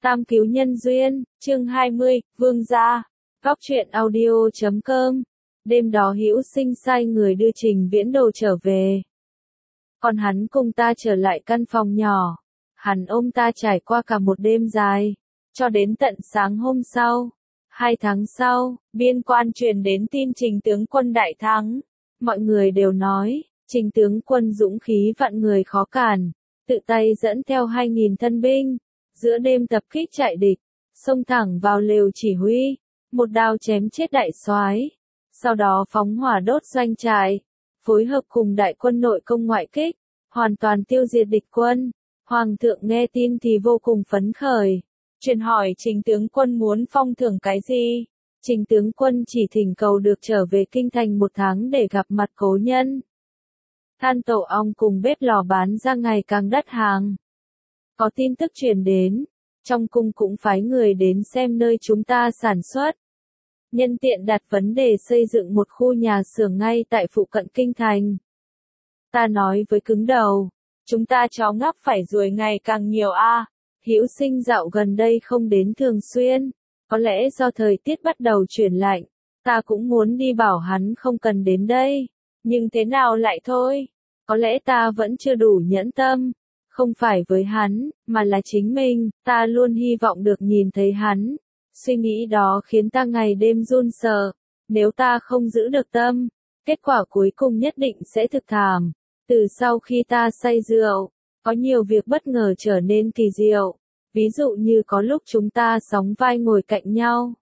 Tam cứu nhân duyên, chương 20, Vương gia. Góc truyện audio.com. Đêm đó Hữu Sinh sai người đưa Trình Viễn Đồ trở về. Còn hắn cùng ta trở lại căn phòng nhỏ. Hắn ôm ta trải qua cả một đêm dài, cho đến tận sáng hôm sau. 2 tháng sau, biên quan truyền đến tin Trình tướng quân đại thắng. Mọi người đều nói, Trình tướng quân dũng khí vạn người khó cản, tự tay dẫn theo 2.000 thân binh, giữa đêm tập kích trại địch, xông thẳng vào lều chỉ huy, một đao chém chết đại soái, sau đó phóng hỏa đốt doanh trại, phối hợp cùng đại quân nội công ngoại kích, hoàn toàn tiêu diệt địch quân. Hoàng thượng nghe tin thì vô cùng phấn khởi, truyền hỏi Trình tướng quân muốn phong thưởng cái gì. Trình tướng quân chỉ thỉnh cầu được trở về kinh thành 1 tháng để gặp mặt cố nhân. Than tổ ong cùng bếp lò bán ra ngày càng đắt hàng. Có tin tức truyền đến, trong cung cũng phái người đến xem nơi chúng ta sản xuất. Nhân tiện đặt vấn đề xây dựng một khu nhà xưởng ngay tại phụ cận kinh thành. Ta nói với cứng đầu, chúng ta chó ngáp phải ruồi ngày càng nhiều a. Hữu Sinh dạo gần đây không đến thường xuyên, có lẽ do thời tiết bắt đầu chuyển lạnh, ta cũng muốn đi bảo hắn không cần đến đây, nhưng thế nào lại thôi, có lẽ ta vẫn chưa đủ nhẫn tâm, không phải với hắn, mà là chính mình, ta luôn hy vọng được nhìn thấy hắn. Suy nghĩ đó khiến ta ngày đêm run sợ, nếu ta không giữ được tâm, kết quả cuối cùng nhất định sẽ thực thảm. Từ sau khi ta say rượu, có nhiều việc bất ngờ trở nên kỳ diệu, ví dụ như có lúc chúng ta sóng vai ngồi cạnh nhau.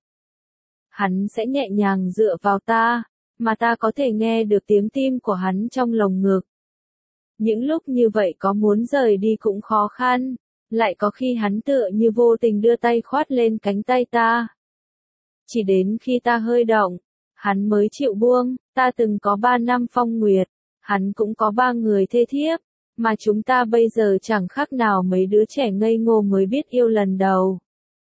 Hắn sẽ nhẹ nhàng dựa vào ta, mà ta có thể nghe được tiếng tim của hắn trong lồng ngực. Những lúc như vậy có muốn rời đi cũng khó khăn, lại có khi hắn tựa như vô tình đưa tay khoát lên cánh tay ta. Chỉ đến khi ta hơi động, hắn mới chịu buông. Ta từng có 3 năm phong nguyệt, hắn cũng có 3 người thê thiếp, mà chúng ta bây giờ chẳng khác nào mấy đứa trẻ ngây ngô mới biết yêu lần đầu.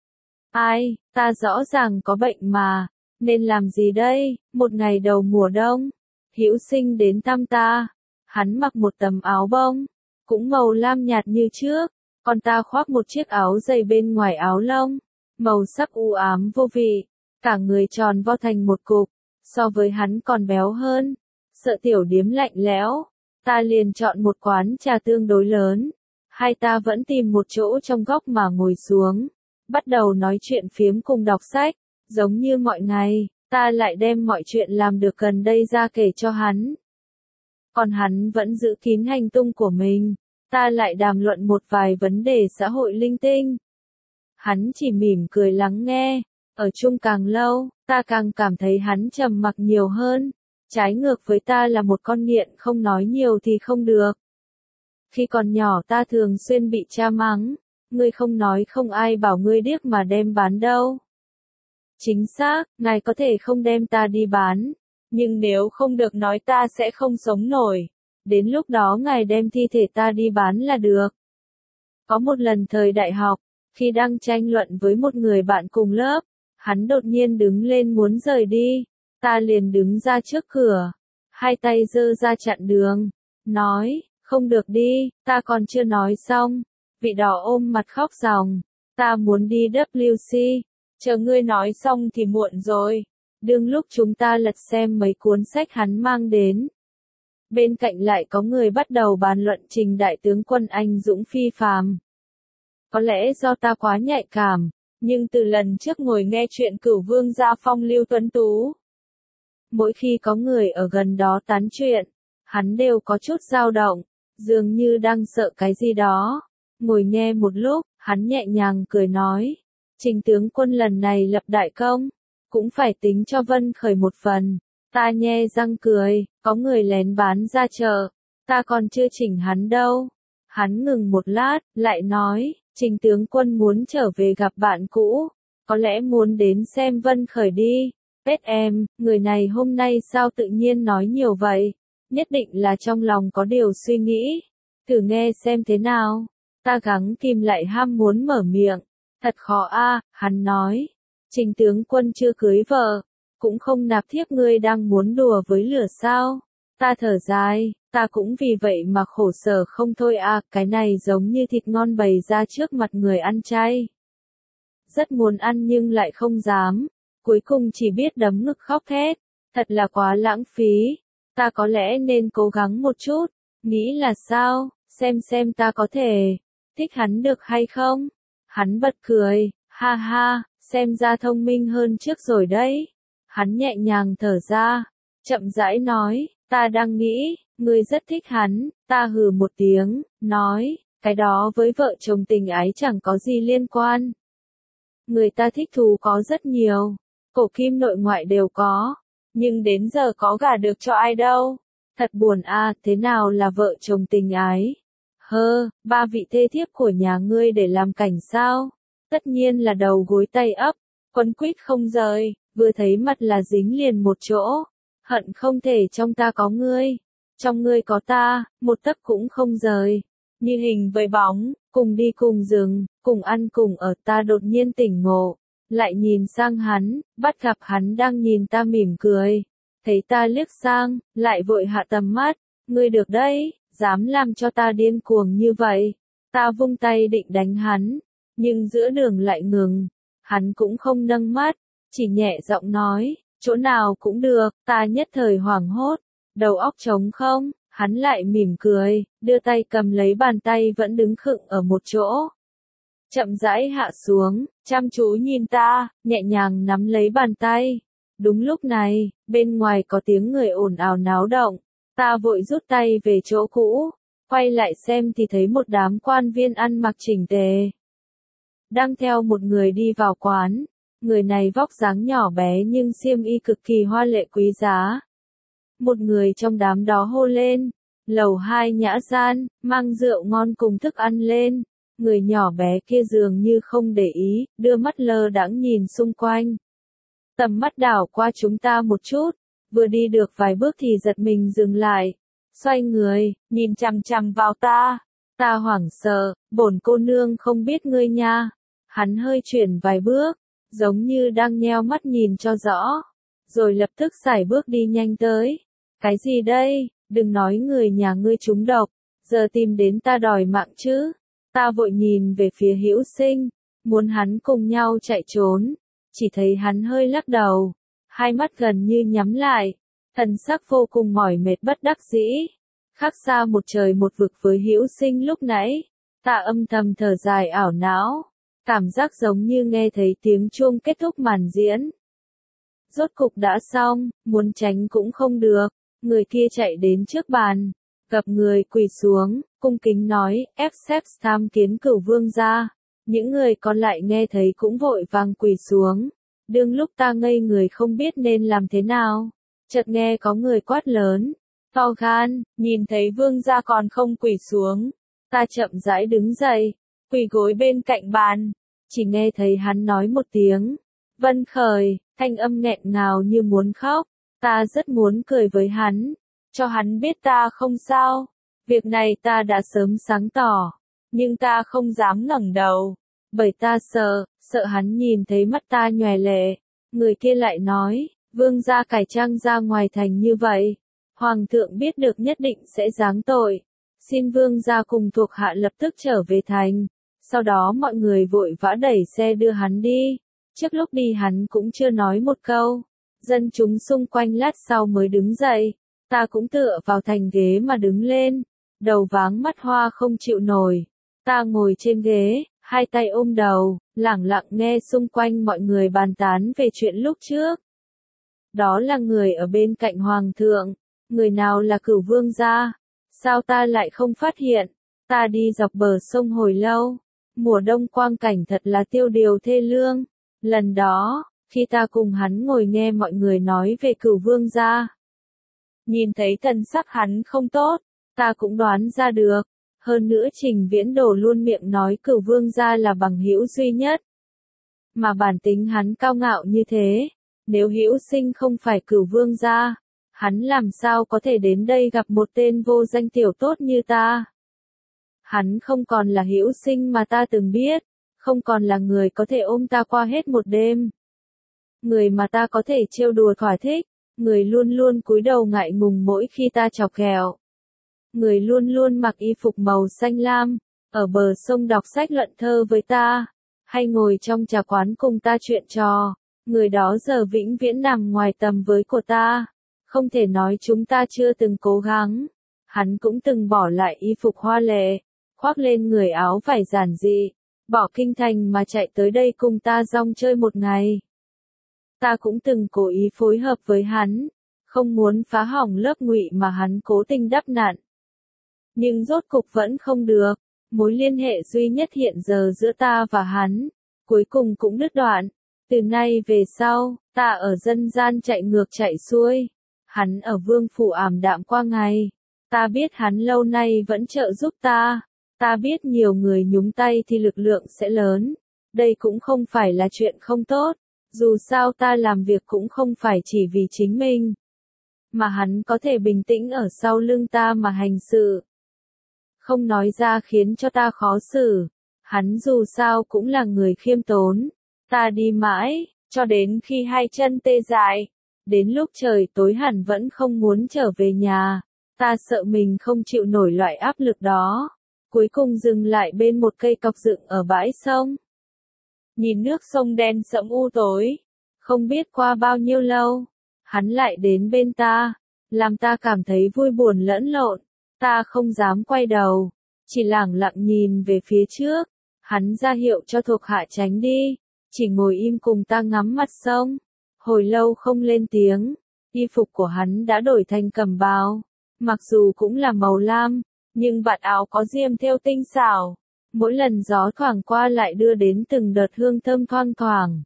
Ai, ta rõ ràng có bệnh mà, nên làm gì đây? Một ngày đầu mùa đông, Hữu Sinh đến thăm ta, hắn mặc một tấm áo bông, cũng màu lam nhạt như trước, còn ta khoác một chiếc áo dày bên ngoài áo lông, màu sắc u ám vô vị, cả người tròn vo thành một cục, so với hắn còn béo hơn. Sợ tiểu điếm lạnh lẽo, ta liền chọn một quán trà tương đối lớn. Hai ta vẫn tìm một chỗ trong góc mà ngồi xuống, bắt đầu nói chuyện phiếm cùng đọc sách. Giống như mọi ngày, ta lại đem mọi chuyện làm được gần đây ra kể cho hắn. Còn hắn vẫn giữ kín hành tung của mình, ta lại đàm luận một vài vấn đề xã hội linh tinh. Hắn chỉ mỉm cười lắng nghe, ở chung càng lâu, ta càng cảm thấy hắn trầm mặc nhiều hơn. Trái ngược với ta là một con nghiện không nói nhiều thì không được. Khi còn nhỏ ta thường xuyên bị cha mắng, ngươi không nói không ai bảo ngươi điếc mà đem bán đâu. Chính xác, ngài có thể không đem ta đi bán, nhưng nếu không được nói ta sẽ không sống nổi. Đến lúc đó ngài đem thi thể ta đi bán là được. Có một lần thời đại học, khi đang tranh luận với một người bạn cùng lớp, hắn đột nhiên đứng lên muốn rời đi. Ta liền đứng ra trước cửa, hai tay giơ ra chặn đường, nói, không được đi. Ta còn chưa nói xong, vị đỏ ôm mặt khóc ròng, ta muốn đi WC, chờ ngươi nói xong thì muộn rồi. Đương lúc chúng ta lật xem mấy cuốn sách hắn mang đến, bên cạnh lại có người bắt đầu bàn luận Trình đại tướng quân anh dũng phi phàm. Có lẽ do ta quá nhạy cảm, nhưng từ lần trước ngồi nghe chuyện Cửu Vương gia phong lưu tuấn tú, mỗi khi có người ở gần đó tán chuyện, hắn đều có chút dao động, dường như đang sợ cái gì đó. Ngồi nghe một lúc, hắn nhẹ nhàng cười nói, Trình tướng quân lần này lập đại công, cũng phải tính cho Vân Khởi một phần. Ta nhe răng cười, có người lén bán ra chợ, ta còn chưa chỉnh hắn đâu. Hắn ngừng một lát, lại nói, Trình tướng quân muốn trở về gặp bạn cũ, có lẽ muốn đến xem Vân Khởi đi. Em, người này hôm nay sao tự nhiên nói nhiều vậy? Nhất định là trong lòng có điều suy nghĩ. Thử nghe xem thế nào. Ta gắng kìm lại ham muốn mở miệng. Thật khó a, hắn nói. Trình tướng quân chưa cưới vợ, cũng không nạp thiếp, ngươi đang muốn đùa với lửa sao? Ta thở dài, ta cũng vì vậy mà khổ sở không thôi a, cái này giống như thịt ngon bày ra trước mặt người ăn chay. rất muốn ăn nhưng lại không dám, cuối cùng chỉ biết đấm ngực khóc thét, thật là quá lãng phí, ta có lẽ nên cố gắng một chút, nghĩ là sao, xem ta có thể thích hắn được hay không? Hắn bật cười, ha ha, xem ra thông minh hơn trước rồi đấy. Hắn nhẹ nhàng thở ra, chậm rãi nói, ta đang nghĩ, ngươi rất thích hắn, ta hừ một tiếng, nói, cái đó với vợ chồng tình ái chẳng có gì liên quan. Người ta thích thú có rất nhiều, cổ kim nội ngoại đều có, nhưng đến giờ có gả được cho ai đâu. Thật buồn à, thế nào là vợ chồng tình ái? Ba vị thê thiếp của nhà ngươi để làm cảnh sao? Tất nhiên là đầu gối tay ấp, quấn quýt không rời, vừa thấy mặt là dính liền một chỗ. Hận không thể trong ta có ngươi, trong ngươi có ta, một tấc cũng không rời. Như hình với bóng, cùng đi cùng dừng, cùng ăn cùng ở, ta đột nhiên tỉnh ngộ. Lại nhìn sang hắn, bắt gặp hắn đang nhìn ta mỉm cười. Thấy ta liếc sang, lại vội hạ tầm mắt, ngươi được đấy, dám làm cho ta điên cuồng như vậy. Ta vung tay định đánh hắn, nhưng giữa đường lại ngừng. Hắn cũng không nâng mắt, chỉ nhẹ giọng nói, chỗ nào cũng được, ta nhất thời hoảng hốt, đầu óc trống không, hắn lại mỉm cười, đưa tay cầm lấy bàn tay vẫn đứng khựng ở một chỗ. Chậm rãi hạ xuống, chăm chú nhìn ta, nhẹ nhàng nắm lấy bàn tay. Đúng lúc này, bên ngoài có tiếng người ồn ào náo động, ta vội rút tay về chỗ cũ, quay lại xem thì thấy một đám quan viên ăn mặc chỉnh tề. Đang theo một người đi vào quán, người này vóc dáng nhỏ bé nhưng xiêm y cực kỳ hoa lệ quý giá. Một người trong đám đó hô lên, lầu 2 nhã gian, mang rượu ngon cùng thức ăn lên. Người nhỏ bé kia dường như không để ý, đưa mắt lơ đãng nhìn xung quanh. Tầm mắt đảo qua chúng ta một chút, vừa đi được vài bước thì giật mình dừng lại, xoay người, nhìn chằm chằm vào ta. Ta hoảng sợ, bổn cô nương không biết ngươi nha. Hắn hơi chuyển vài bước, giống như đang nheo mắt nhìn cho rõ, rồi lập tức sải bước đi nhanh tới. Cái gì đây, đừng nói người nhà ngươi trúng độc, giờ tìm đến ta đòi mạng chứ. Ta vội nhìn về phía Hữu Sinh, muốn hắn cùng nhau chạy trốn, chỉ thấy hắn hơi lắc đầu, hai mắt gần như nhắm lại, thần sắc vô cùng mỏi mệt bất đắc dĩ. Khác xa một trời một vực với Hữu Sinh lúc nãy, ta âm thầm thở dài ảo não, cảm giác giống như nghe thấy tiếng chuông kết thúc màn diễn. Rốt cục đã xong, muốn tránh cũng không được, người kia chạy đến trước bàn, gặp người quỳ xuống, cung kính nói, ép xếp tham kiến Cửu vương gia. Những người còn lại nghe thấy cũng vội vàng quỳ xuống. Đương lúc ta ngây người không biết nên làm thế nào, chợt nghe có người quát lớn, to gan, nhìn thấy vương gia còn không quỳ xuống. Ta chậm rãi đứng dậy, quỳ gối bên cạnh bàn, chỉ nghe thấy hắn nói một tiếng, Vân Khởi, thanh âm nghẹn ngào như muốn khóc. Ta rất muốn cười với hắn, cho hắn biết ta không sao. Việc này ta đã sớm sáng tỏ, nhưng ta không dám ngẩng đầu, bởi ta sợ hắn nhìn thấy mắt ta nhòe lệ. Người kia lại nói, vương gia cải trang ra ngoài thành như vậy, hoàng thượng biết được nhất định sẽ giáng tội. Xin vương gia cùng thuộc hạ lập tức trở về thành. Sau đó mọi người vội vã đẩy xe đưa hắn đi. Trước lúc đi hắn cũng chưa nói một câu. Dân chúng xung quanh lát sau mới đứng dậy. Ta cũng tựa vào thành ghế mà đứng lên. Đầu váng mắt hoa không chịu nổi. Ta ngồi trên ghế, hai tay ôm đầu, lẳng lặng nghe xung quanh mọi người bàn tán về chuyện lúc trước. Đó là người ở bên cạnh hoàng thượng. Người nào là Cửu vương gia? Sao ta lại không phát hiện? Ta đi dọc bờ sông hồi lâu. Mùa đông quang cảnh thật là tiêu điều thê lương. Lần đó, khi ta cùng hắn ngồi nghe mọi người nói về Cửu vương gia, nhìn thấy thần sắc hắn không tốt, ta cũng đoán ra được. Hơn nữa Trình Viễn Đồ luôn miệng nói Cửu vương gia là bằng hữu duy nhất. Mà bản tính hắn cao ngạo như thế, nếu Hữu Sinh không phải Cửu vương gia, hắn làm sao có thể đến đây gặp một tên vô danh tiểu tốt như ta. Hắn không còn là Hữu Sinh mà ta từng biết, không còn là người có thể ôm ta qua hết một đêm. Người mà ta có thể trêu đùa thỏa thích, người luôn luôn cúi đầu ngại ngùng mỗi khi ta chọc ghẹo. Người luôn luôn mặc y phục màu xanh lam, ở bờ sông đọc sách luận thơ với ta. hay ngồi trong trà quán cùng ta chuyện trò. Người đó giờ vĩnh viễn nằm ngoài tầm với của ta. Không thể nói chúng ta chưa từng cố gắng. Hắn cũng từng bỏ lại y phục hoa lệ, khoác lên người áo vải giản dị, bỏ kinh thành mà chạy tới đây cùng ta rong chơi một ngày. Ta cũng từng cố ý phối hợp với hắn, không muốn phá hỏng lớp ngụy mà hắn cố tình đắp nặn. Nhưng rốt cục vẫn không được, mối liên hệ duy nhất hiện giờ giữa ta và hắn, cuối cùng cũng đứt đoạn. Từ nay về sau, ta ở dân gian chạy ngược chạy xuôi, hắn ở vương phủ ảm đạm qua ngày. Ta biết hắn lâu nay vẫn trợ giúp ta, ta biết nhiều người nhúng tay thì lực lượng sẽ lớn. Đây cũng không phải là chuyện không tốt, dù sao ta làm việc cũng không phải chỉ vì chính mình. Mà hắn có thể bình tĩnh ở sau lưng ta mà hành sự. Không nói ra khiến cho ta khó xử, hắn dù sao cũng là người khiêm tốn. Ta đi mãi, cho đến khi hai chân tê dại, đến lúc trời tối hẳn vẫn không muốn trở về nhà. Ta sợ mình không chịu nổi loại áp lực đó. Cuối cùng dừng lại bên một cây cọc dựng ở bãi sông. Nhìn nước sông đen sẫm u tối. Không biết qua bao nhiêu lâu, hắn lại đến bên ta, làm ta cảm thấy vui buồn lẫn lộn. Ta không dám quay đầu, chỉ lẳng lặng nhìn về phía trước. Hắn ra hiệu cho thuộc hạ tránh đi, chỉ ngồi im cùng ta ngắm mặt sông. Hồi lâu không lên tiếng, y phục của hắn đã đổi thành cẩm bào. Mặc dù cũng là màu lam, nhưng vạt áo có diêm thêu tinh xảo. Mỗi lần gió thoảng qua lại đưa đến từng đợt hương thơm thoang thoảng.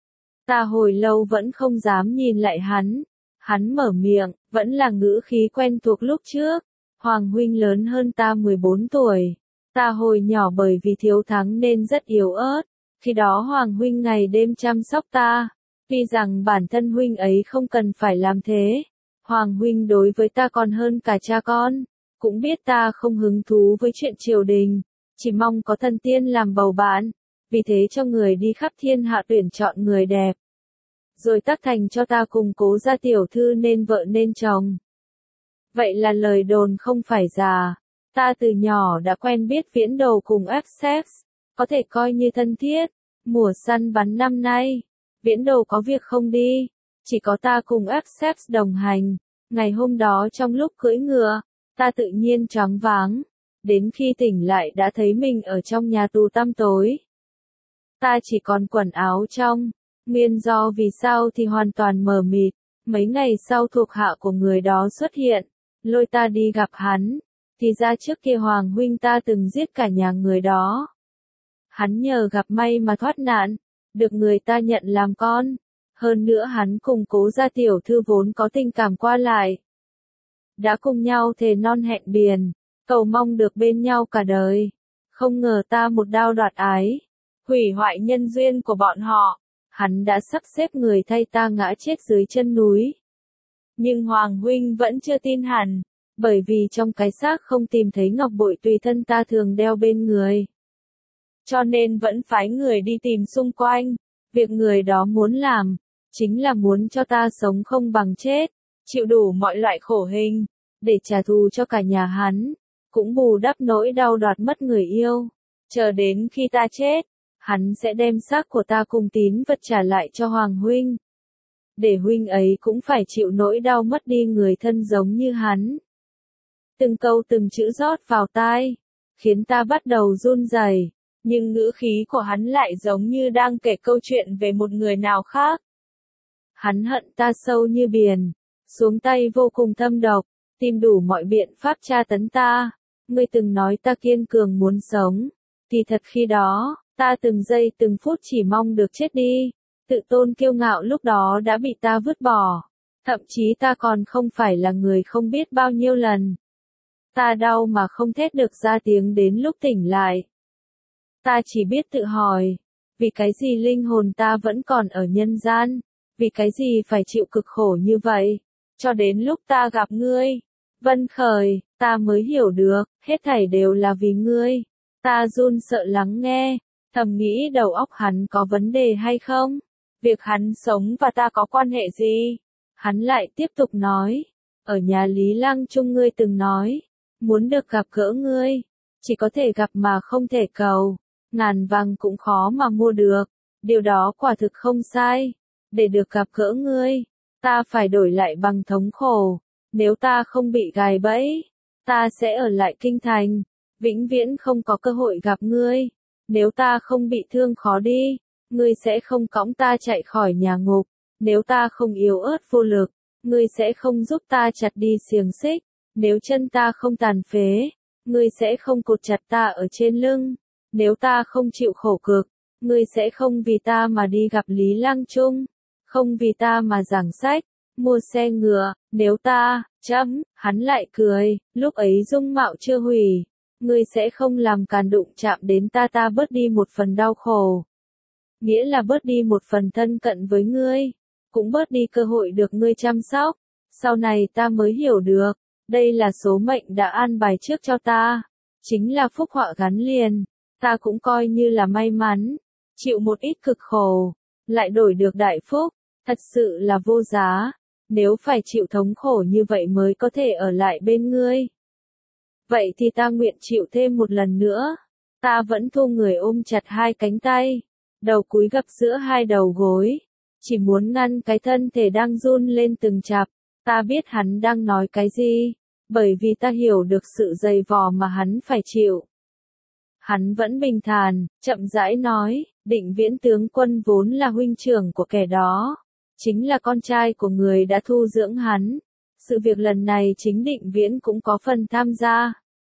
Ta hồi lâu vẫn không dám nhìn lại hắn. Hắn mở miệng, vẫn là ngữ khí quen thuộc lúc trước. Hoàng huynh lớn hơn ta 14 tuổi. Ta hồi nhỏ bởi vì thiếu thắng nên rất yếu ớt. Khi đó Hoàng huynh ngày đêm chăm sóc ta. Tuy rằng bản thân huynh ấy không cần phải làm thế. Hoàng huynh đối với ta còn hơn cả cha con, cũng biết ta không hứng thú với chuyện triều đình, chỉ mong có thần tiên làm bầu bạn, vì thế cho người đi khắp thiên hạ tuyển chọn người đẹp. Rồi tác thành cho ta cùng Cố gia tiểu thư nên vợ nên chồng. Vậy là lời đồn không phải giả, ta từ nhỏ đã quen biết Viễn Đồ cùng Essex, có thể coi như thân thiết. Mùa săn bắn năm nay, Viễn Đồ có việc không đi. Chỉ có ta cùng Essex đồng hành. Ngày hôm đó trong lúc cưỡi ngựa, ta tự nhiên choáng váng. Đến khi tỉnh lại đã thấy mình ở trong nhà tù tăm tối. Ta chỉ còn quần áo trong. Nguyên do vì sao thì hoàn toàn mờ mịt. Mấy ngày sau thuộc hạ của người đó xuất hiện, lôi ta đi gặp hắn. Thì ra trước kia Hoàng huynh ta từng giết cả nhà người đó. Hắn nhờ gặp may mà thoát nạn, được người ta nhận làm con. Hơn nữa hắn cùng Cố gia tiểu thư vốn có tình cảm qua lại. Đã cùng nhau thề non hẹn biển, cầu mong được bên nhau cả đời. Không ngờ ta một đao đoạt ái, hủy hoại nhân duyên của bọn họ. Hắn đã sắp xếp người thay ta ngã chết dưới chân núi. Nhưng Hoàng huynh vẫn chưa tin hẳn, bởi vì trong cái xác không tìm thấy ngọc bội tùy thân ta thường đeo bên người. Cho nên vẫn phái người đi tìm xung quanh. Việc người đó muốn làm, chính là muốn cho ta sống không bằng chết, chịu đủ mọi loại khổ hình, để trả thù cho cả nhà hắn, cũng bù đắp nỗi đau đoạt mất người yêu. Chờ đến khi ta chết, hắn sẽ đem xác của ta cùng tín vật trả lại cho Hoàng huynh. Để huynh ấy cũng phải chịu nỗi đau mất đi người thân giống như hắn. Từng câu từng chữ rót vào tai, khiến ta bắt đầu run rẩy. Nhưng ngữ khí của hắn lại giống như đang kể câu chuyện về một người nào khác. Hắn hận ta sâu như biển, xuống tay vô cùng thâm độc, tìm đủ mọi biện pháp tra tấn ta. Ngươi từng nói ta kiên cường muốn sống, thì thật khi đó, ta từng giây từng phút chỉ mong được chết đi. Tự tôn kiêu ngạo lúc đó đã bị ta vứt bỏ. Thậm chí ta còn không phải là người không biết bao nhiêu lần. Ta đau mà không thét được ra tiếng đến lúc tỉnh lại. Ta chỉ biết tự hỏi, vì cái gì linh hồn ta vẫn còn ở nhân gian, vì cái gì phải chịu cực khổ như vậy, cho đến lúc ta gặp ngươi, Vân Khởi, ta mới hiểu được, hết thảy đều là vì ngươi. Ta run sợ lắng nghe, thầm nghĩ đầu óc hắn có vấn đề hay không, việc hắn sống và ta có quan hệ gì. Hắn lại tiếp tục nói, ở nhà Lý Lăng Trung ngươi từng nói, muốn được gặp gỡ ngươi, chỉ có thể gặp mà không thể cầu. ngàn vàng cũng khó mà mua được. Điều đó quả thực không sai. Để được gặp gỡ ngươi, ta phải đổi lại bằng thống khổ. Nếu ta không bị gài bẫy, ta sẽ ở lại kinh thành, vĩnh viễn không có cơ hội gặp ngươi. Nếu ta không bị thương khó đi, ngươi sẽ không cõng ta chạy khỏi nhà ngục. Nếu ta không yếu ớt vô lực, ngươi sẽ không giúp ta chặt đi xiềng xích. Nếu chân ta không tàn phế, ngươi sẽ không cột chặt ta ở trên lưng. Nếu ta không chịu khổ cực, ngươi sẽ không vì ta mà đi gặp Lý Lang Trung, không vì ta mà giảng sách, mua xe ngựa. Nếu ta, hắn lại cười, lúc ấy dung mạo chưa hủy, ngươi sẽ không làm càn đụng chạm đến ta bớt đi một phần đau khổ. Nghĩa là bớt đi một phần thân cận với ngươi, cũng bớt đi cơ hội được ngươi chăm sóc. Sau này ta mới hiểu được, đây là số mệnh đã an bài trước cho ta, chính là phúc họa gắn liền. Ta cũng coi như là may mắn, chịu một ít cực khổ, lại đổi được đại phúc, thật sự là vô giá. Nếu phải chịu thống khổ như vậy mới có thể ở lại bên ngươi, vậy thì ta nguyện chịu thêm một lần nữa. Ta vẫn thu người ôm chặt hai cánh tay, đầu cúi gập giữa hai đầu gối, chỉ muốn ngăn cái thân thể đang run lên từng chập. Ta biết hắn đang nói cái gì, bởi vì ta hiểu được sự dày vò mà hắn phải chịu. Hắn vẫn bình thản, chậm rãi nói, Định Viễn tướng quân vốn là huynh trưởng của kẻ đó, chính là con trai của người đã thu dưỡng hắn. Sự việc lần này chính Định Viễn cũng có phần tham gia.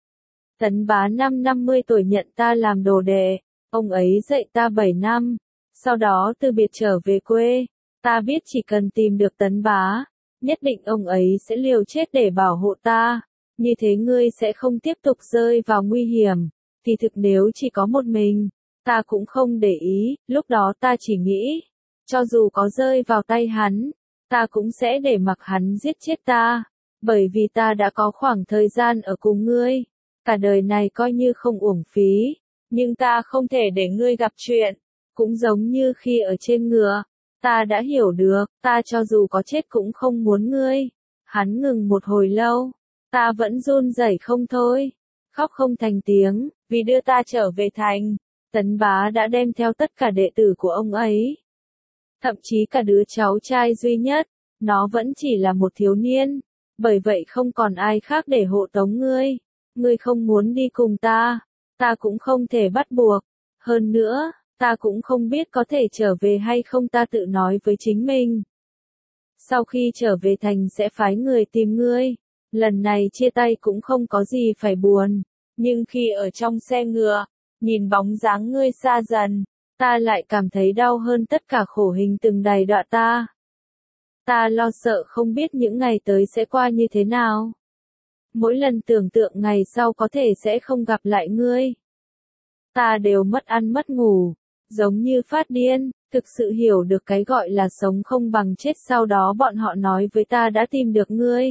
Tấn Bá năm 50 tuổi nhận ta làm đồ đệ, ông ấy dạy ta 7 năm, sau đó từ biệt trở về quê. Ta biết chỉ cần tìm được Tấn Bá, nhất định ông ấy sẽ liều chết để bảo hộ ta, như thế ngươi sẽ không tiếp tục rơi vào nguy hiểm. Kỳ thực nếu chỉ có một mình, ta cũng không để ý, lúc đó ta chỉ nghĩ, cho dù có rơi vào tay hắn, ta cũng sẽ để mặc hắn giết chết ta, bởi vì ta đã có khoảng thời gian ở cùng ngươi, cả đời này coi như không uổng phí, nhưng ta không thể để ngươi gặp chuyện, cũng giống như khi ở trên ngựa, ta đã hiểu được, ta cho dù có chết cũng không muốn ngươi. Hắn ngừng một hồi lâu, ta vẫn run rẩy không thôi, khóc không thành tiếng, vì đưa ta trở về thành. Tấn Bá đã đem theo tất cả đệ tử của ông ấy, thậm chí cả đứa cháu trai duy nhất, nó vẫn chỉ là một thiếu niên, bởi vậy không còn ai khác để hộ tống ngươi. Ngươi không muốn đi cùng ta cũng không thể bắt buộc. Hơn nữa, ta cũng không biết có thể trở về hay không, ta tự nói với chính mình. Sau khi trở về thành sẽ phái người tìm ngươi. Lần này chia tay cũng không có gì phải buồn, nhưng khi ở trong xe ngựa, nhìn bóng dáng ngươi xa dần, ta lại cảm thấy đau hơn tất cả khổ hình từng đày đọa ta. Ta lo sợ không biết những ngày tới sẽ qua như thế nào. Mỗi lần tưởng tượng ngày sau có thể sẽ không gặp lại ngươi, ta đều mất ăn mất ngủ, giống như phát điên, thực sự hiểu được cái gọi là sống không bằng chết. Sau đó bọn họ nói với ta đã tìm được ngươi.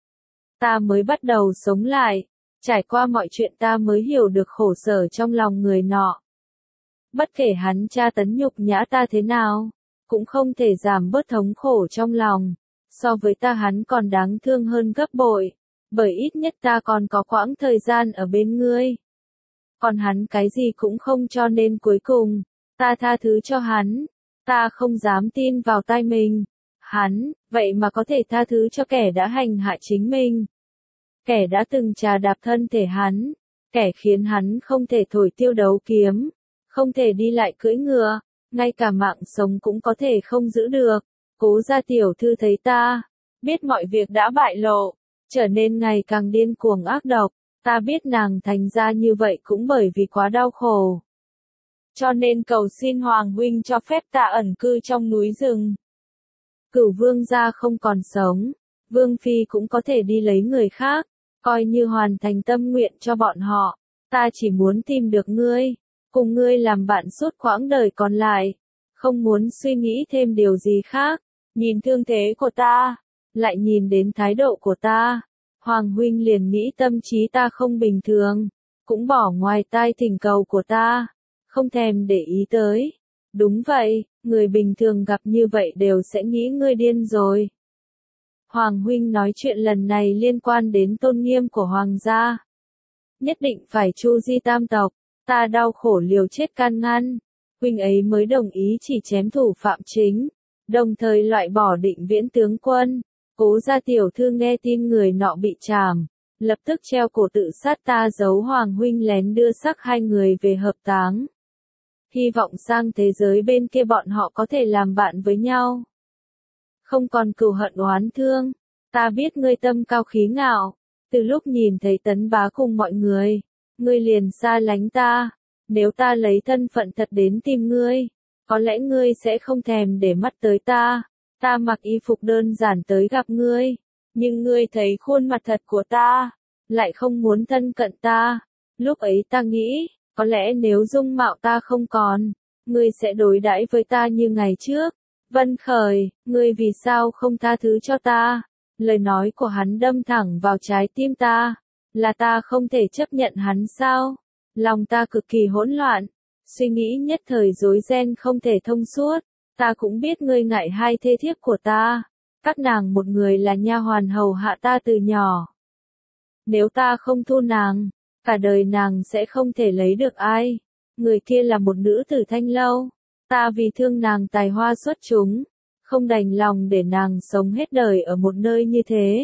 Ta mới bắt đầu sống lại, trải qua mọi chuyện ta mới hiểu được khổ sở trong lòng người nọ. Bất kể hắn tra tấn nhục nhã ta thế nào, cũng không thể giảm bớt thống khổ trong lòng. So với ta hắn còn đáng thương hơn gấp bội, bởi ít nhất ta còn có quãng thời gian ở bên ngươi. Còn hắn cái gì cũng không, cho nên cuối cùng, ta tha thứ cho hắn. Ta không dám tin vào tai mình. Hắn, vậy mà có thể tha thứ cho kẻ đã hành hạ chính mình. Kẻ đã từng trà đạp thân thể hắn. Kẻ khiến hắn không thể thổi tiêu đấu kiếm. Không thể đi lại cưỡi ngựa. Ngay cả mạng sống cũng có thể không giữ được. Cố gia tiểu thư thấy ta, biết mọi việc đã bại lộ, trở nên ngày càng điên cuồng ác độc. Ta biết nàng thành ra như vậy cũng bởi vì quá đau khổ. Cho nên cầu xin Hoàng huynh cho phép ta ẩn cư trong núi rừng. Cửu vương gia không còn sống, vương phi cũng có thể đi lấy người khác, coi như hoàn thành tâm nguyện cho bọn họ. Ta chỉ muốn tìm được ngươi, cùng ngươi làm bạn suốt quãng đời còn lại, không muốn suy nghĩ thêm điều gì khác. Nhìn thương thế của ta, lại nhìn đến thái độ của ta, Hoàng huynh liền nghĩ tâm trí ta không bình thường, cũng bỏ ngoài tai thỉnh cầu của ta, không thèm để ý tới. Đúng vậy, người bình thường gặp như vậy đều sẽ nghĩ ngươi điên rồi. Hoàng huynh nói chuyện lần này liên quan đến tôn nghiêm của hoàng gia. Nhất định phải chu di tam tộc, ta đau khổ liều chết can ngăn, huynh ấy mới đồng ý chỉ chém thủ phạm chính, đồng thời loại bỏ Định Viễn tướng quân. Cố gia tiểu thư nghe tin người nọ bị trảm, lập tức treo cổ tự sát. Ta giấu Hoàng huynh lén đưa xác hai người về hợp táng. Hy vọng sang thế giới bên kia bọn họ có thể làm bạn với nhau. Không còn cừu hận oán thương. Ta biết ngươi tâm cao khí ngạo, từ lúc nhìn thấy Tấn Bá cùng mọi người, ngươi liền xa lánh ta. Nếu ta lấy thân phận thật đến tìm ngươi, có lẽ ngươi sẽ không thèm để mắt tới ta. Ta mặc y phục đơn giản tới gặp ngươi, nhưng ngươi thấy khuôn mặt thật của ta, lại không muốn thân cận ta. Lúc ấy ta nghĩ, có lẽ nếu dung mạo ta không còn, ngươi sẽ đối đãi với ta như ngày trước. Vân Khởi, ngươi vì sao không tha thứ cho ta? Lời nói của hắn đâm thẳng vào trái tim ta. Là ta không thể chấp nhận hắn sao? Lòng ta cực kỳ hỗn loạn, suy nghĩ nhất thời rối ren không thể thông suốt. Ta cũng biết ngươi ngại hai thê thiếp của ta. Các nàng một người là nha hoàn hầu hạ ta từ nhỏ. Nếu ta không thu nàng, cả đời nàng sẽ không thể lấy được ai. Người kia là một nữ tử Thanh Lâu. Ta vì thương nàng tài hoa xuất chúng, không đành lòng để nàng sống hết đời ở một nơi như thế.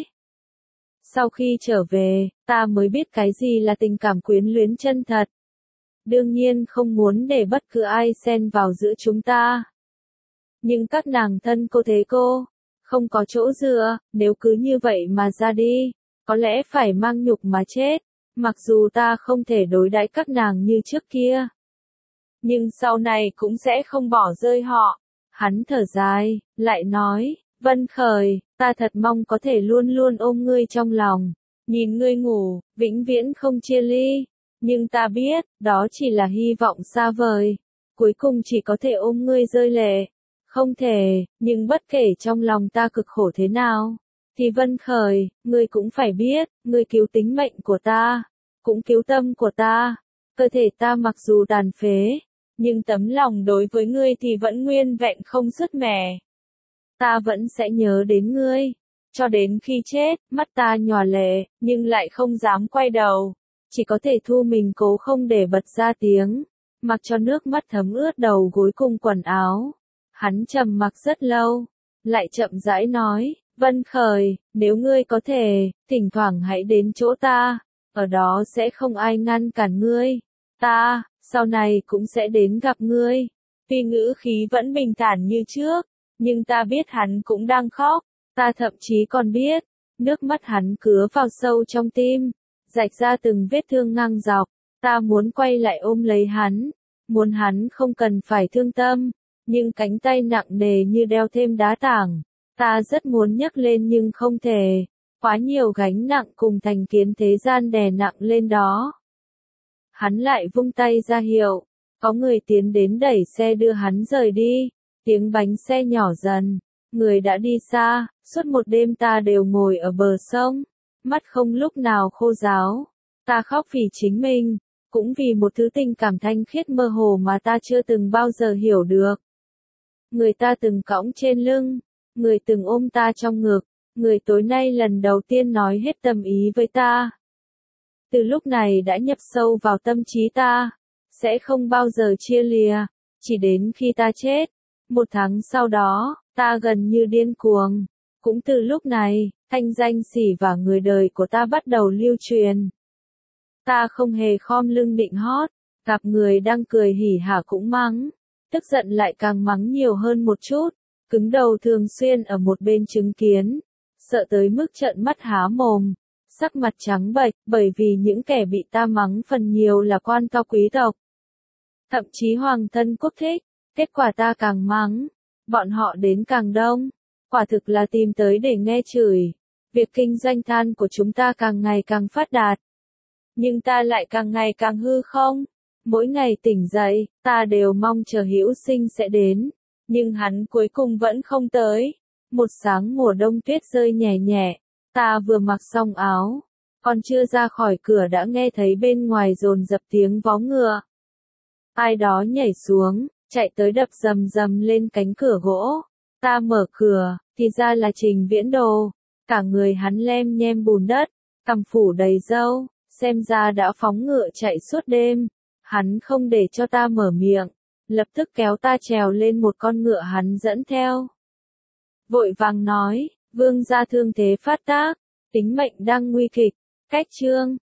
Sau khi trở về, ta mới biết cái gì là tình cảm quyến luyến chân thật. Đương nhiên không muốn để bất cứ ai xen vào giữa chúng ta. Nhưng các nàng thân cô thế cô, không có chỗ dựa, nếu cứ như vậy mà ra đi, có lẽ phải mang nhục mà chết, mặc dù ta không thể đối đãi các nàng như trước kia. Nhưng sau này cũng sẽ không bỏ rơi họ. Hắn thở dài, lại nói, Vân Khởi, ta thật mong có thể luôn luôn ôm ngươi trong lòng, nhìn ngươi ngủ, vĩnh viễn không chia ly. Nhưng ta biết, đó chỉ là hy vọng xa vời, cuối cùng chỉ có thể ôm ngươi rơi lệ. Không thể, nhưng bất kể trong lòng ta cực khổ thế nào, thì Vân Khởi, ngươi cũng phải biết, ngươi cứu tính mệnh của ta, cũng cứu tâm của ta. Cơ thể ta mặc dù tàn phế, nhưng tấm lòng đối với ngươi thì vẫn nguyên vẹn không sứt mẻ. Ta vẫn sẽ nhớ đến ngươi, cho đến khi chết. Mắt ta nhòa lệ, nhưng lại không dám quay đầu, chỉ có thể thu mình cố không để bật ra tiếng, mặc cho nước mắt thấm ướt đầu gối cùng quần áo. Hắn trầm mặc rất lâu, lại chậm rãi nói, Vân Khởi, nếu ngươi có thể, thỉnh thoảng hãy đến chỗ ta, ở đó sẽ không ai ngăn cản ngươi. Ta, sau này cũng sẽ đến gặp ngươi. Tuy ngữ khí vẫn bình thản như trước, nhưng ta biết hắn cũng đang khóc. Ta thậm chí còn biết, nước mắt hắn cứa vào sâu trong tim, rạch ra từng vết thương ngang dọc. Ta muốn quay lại ôm lấy hắn, muốn hắn không cần phải thương tâm, nhưng cánh tay nặng nề như đeo thêm đá tảng. Ta rất muốn nhấc lên nhưng không thể, quá nhiều gánh nặng cùng thành kiến thế gian đè nặng lên đó. Hắn lại vung tay ra hiệu, có người tiến đến đẩy xe đưa hắn rời đi, tiếng bánh xe nhỏ dần, người đã đi xa. Suốt một đêm ta đều ngồi ở bờ sông, mắt không lúc nào khô ráo. Ta khóc vì chính mình, cũng vì một thứ tình cảm thanh khiết mơ hồ mà ta chưa từng bao giờ hiểu được. Người ta từng cõng trên lưng, người từng ôm ta trong ngực, người tối nay lần đầu tiên nói hết tâm ý với ta. Từ lúc này đã nhập sâu vào tâm trí ta, sẽ không bao giờ chia lìa, chỉ đến khi ta chết. Một tháng sau đó, ta gần như điên cuồng. Cũng từ lúc này, thanh danh Sỉ và người đời của ta bắt đầu lưu truyền. Ta không hề khom lưng định hót, gặp người đang cười hỉ hả cũng mắng, tức giận lại càng mắng nhiều hơn một chút, cứng đầu thường xuyên ở một bên chứng kiến, sợ tới mức trợn mắt há mồm, sắc mặt trắng bệch, bởi vì những kẻ bị ta mắng phần nhiều là quan to quý tộc. Thậm chí hoàng thân quốc thích, kết quả ta càng mắng, bọn họ đến càng đông, quả thực là tìm tới để nghe chửi. Việc kinh doanh than của chúng ta càng ngày càng phát đạt, nhưng ta lại càng ngày càng hư không. Mỗi ngày tỉnh dậy, ta đều mong chờ Hữu Sinh sẽ đến, nhưng hắn cuối cùng vẫn không tới. Một sáng mùa đông tuyết rơi nhẹ nhẹ, ta vừa mặc xong áo, còn chưa ra khỏi cửa đã nghe thấy bên ngoài dồn dập tiếng vó ngựa. Ai đó nhảy xuống, chạy tới đập rầm rầm lên cánh cửa gỗ. Ta mở cửa, thì ra là Trình Viễn Đồ. Cả người hắn lem nhem bùn đất, cằm phủ đầy râu, xem ra đã phóng ngựa chạy suốt đêm. Hắn không để cho ta mở miệng, lập tức kéo ta trèo lên một con ngựa hắn dẫn theo. Vội vàng nói, vương gia thương thế phát tác, tính mệnh đang nguy kịch, cách chương.